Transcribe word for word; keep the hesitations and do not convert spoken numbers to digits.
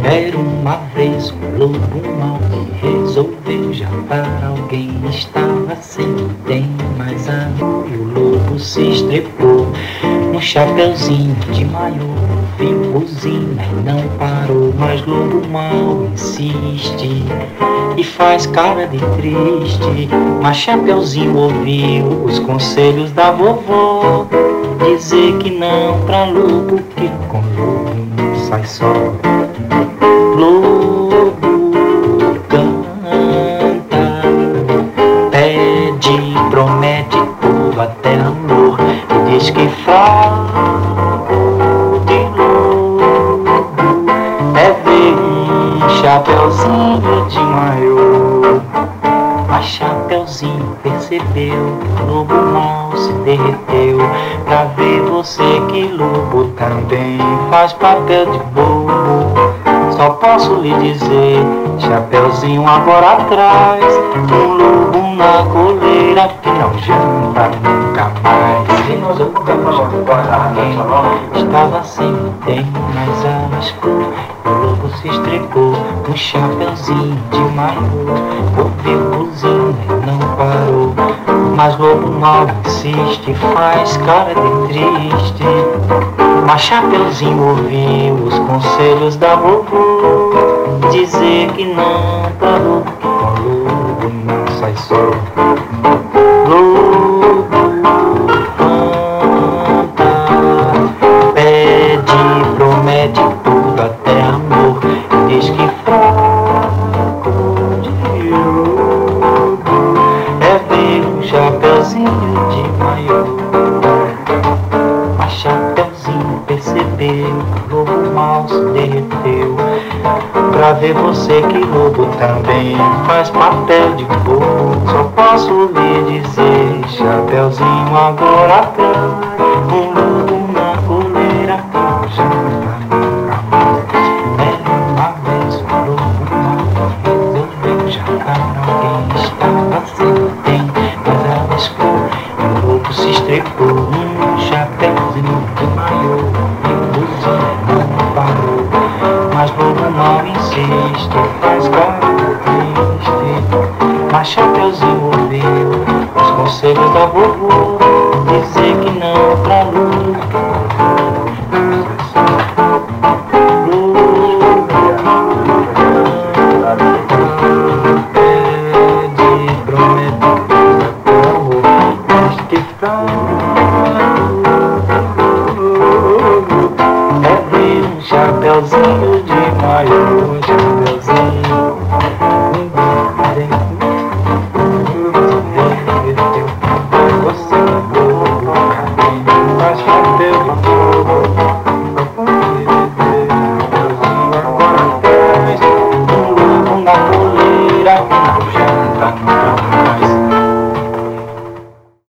Era uma vez um lobo mau que resolveu jantar alguém. Estava sem tem mais amor e o lobo se estrepou num chapeuzinho de maiô. Viu buzina e não parou, mas lobo mau insiste e faz cara de triste. Mas Chapeuzinho ouviu os conselhos da vovó, dizer que não pra lobo, que com lobo não sai só. Lobo canta, pede, promete tudo até amor, e diz que fraco de lobo é ver um chapeuzinho de maiô. Mas Chapeuzinho percebeu que o lobo mau se derreteu, pra ver você que lobo também faz papel de bobo. Só posso lhe dizer, Chapeuzinho agora atrás, um lobo na coleira que não janta nunca mais. Estava sem tem, mas arriscou, o lobo se estrepou no Chapeuzinho de maiô. Ouviu buzina e não parou, mas lobo mau insiste, faz cara de triste. Mas Chapeuzinho ouviu os conselhos da vovó, dizer que não pra lobo, que com lobo não sai só. Lobo canta, pede, promete tudo até amor, diz que fraco de lobo é ver um Chapeuzinho de maiô. Mas Chapeuzinho percebeu que o lobo mau se derreteu, pra ver você que lobo também faz papel de bobo. Só posso lhe dizer, Chapeuzinho agora atrás, um lobo na coleira que não janta nunca mais. Era uma vez um lobo mau que resolveu jantar alguém. Estava sem tem, mas arriscou, e o lobo se estrepou num chapeuzinho de maiô. E buzina não parou, mas lobo mau insiste, faz cara triste. Mas Chapeuzinho ouviu os conselhos da vovó, dizer que não pra lobo. Pede, promete tudo amor, diz que é ver um Chapeuzinho de maiô. Chapeuzinho você lobo também faz papel de bobo. Chapeuzinho agora atrás, um lobo na coleira que não janta.